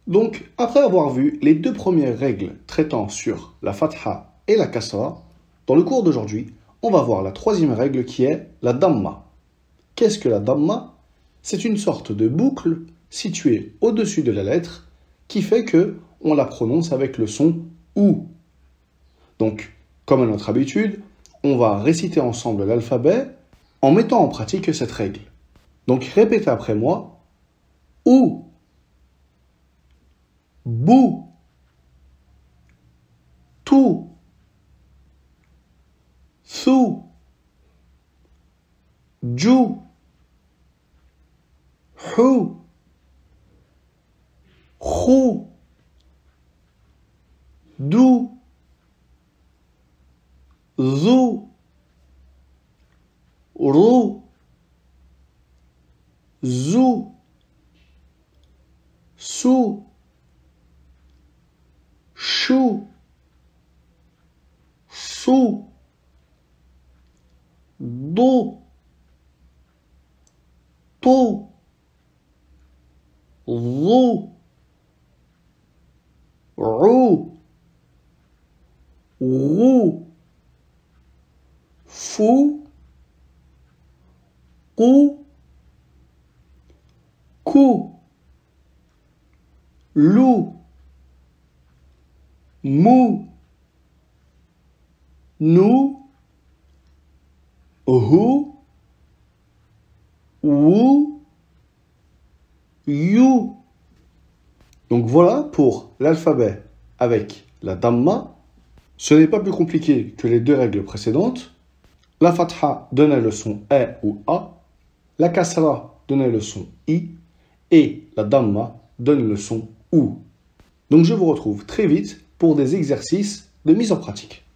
Donc, après avoir vu les deux premières règles traitant sur la fatha et la kasra, dans le cours d'aujourd'hui, on va voir la troisième règle qui est la damma. Qu'est-ce que la damma? C'est une sorte de boucle située au-dessus de la lettre qui fait que on la prononce avec le son OU. Donc, comme à notre habitude, on va réciter ensemble l'alphabet en mettant en pratique cette règle. Donc, répétez après moi. OU, BOU, TOU, SOU, JOU, HOU, ROU, DOU, ZOU, ROU, ZOU, SOU, CHOU, SOU, DOU, TOU, ZOU, ROU, ROU, FOU, QOU, KOU, LOU, MOU, NOU, HOU, WOU, YOU. Donc voilà pour l'alphabet avec la damma. Ce n'est pas plus compliqué que les deux règles précédentes. La fatha donnait le son E ou A, la kasra donnait le son I, et la damma donne le son OU. Donc je vous retrouve très vite pour des exercices de mise en pratique.